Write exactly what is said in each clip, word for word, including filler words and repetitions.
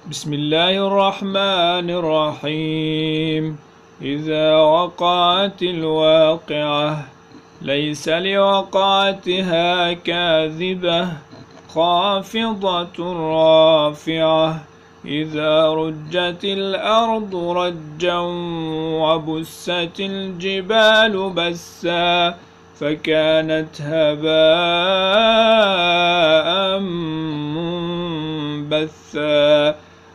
بسم الله الرحمن الرحيم. إذا وقعت الواقعة ليس لوقعتها كاذبة خافضة رافعة. إذا رجت الأرض رجا وبست الجبال بسا فكانت هباء منبثا.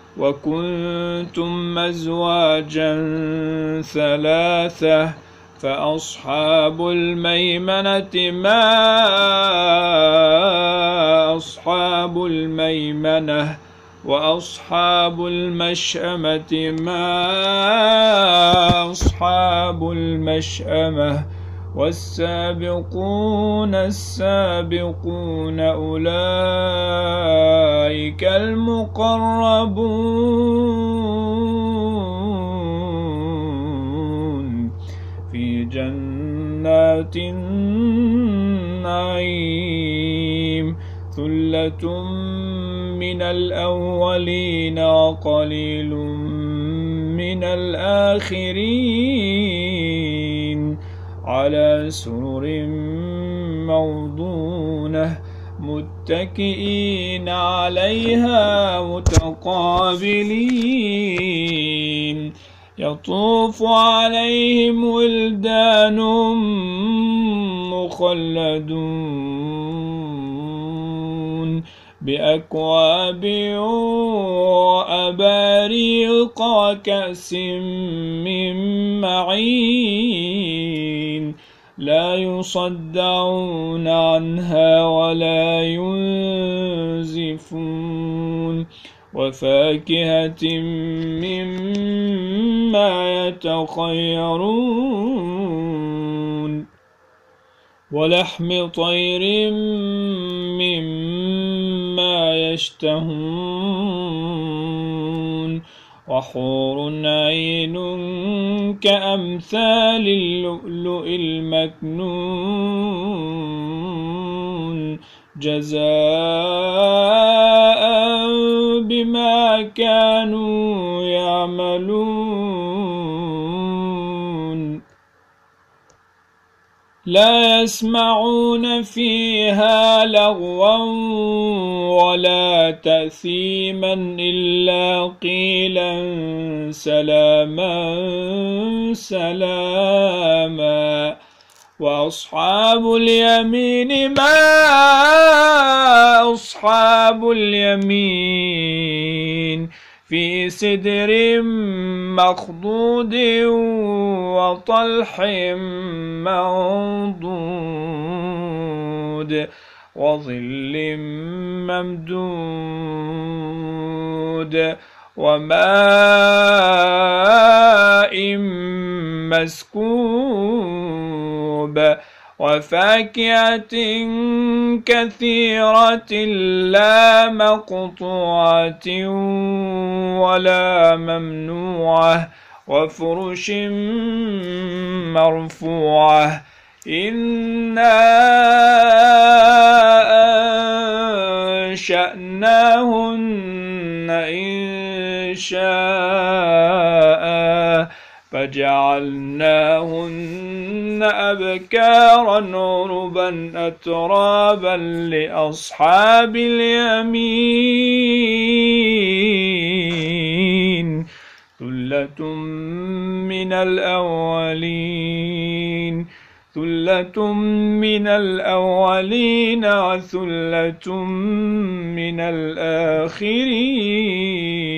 وكنتم أزواجا ثلاثة فأصحاب الميمنة ما أصحاب الميمنة وأصحاب المشأمة ما أصحاب المشأمة. والسابقون السابقون أولئك المقربون في جنات النعيم. ثلة من الأولين وقليل من الآخرين على سرر موضونة متكئين عليها متقابلين. يطوف عليهم ولدان مخلدون بأكواب وأباريق وكأس من معين لا يصدعون عنها ولا ينزفون. وفاكهة مما يتخيرون ولحم طير مما يشتهون. وحور عين كأمثال اللؤلؤ المكنون جزاء بما كانوا يعملون. لا يسمعون فيها لغوا ولا تأثيما إلا قيلا سلاما سلاما. وأصحاب اليمين ما أصحاب اليمين في سدر مخضود وطلح منضود وظل ممدود وماء مسكوب. وفاكهة كثيرة لا مقطوعة ولا ممنوعة وفرش مرفوعة. إنا أنشأناهن إن شاء فجعلناهن أبكارا عربا أترابا لأصحاب اليمين. ثلة من الأولين ثلة من الأولين وثلة من الآخرين.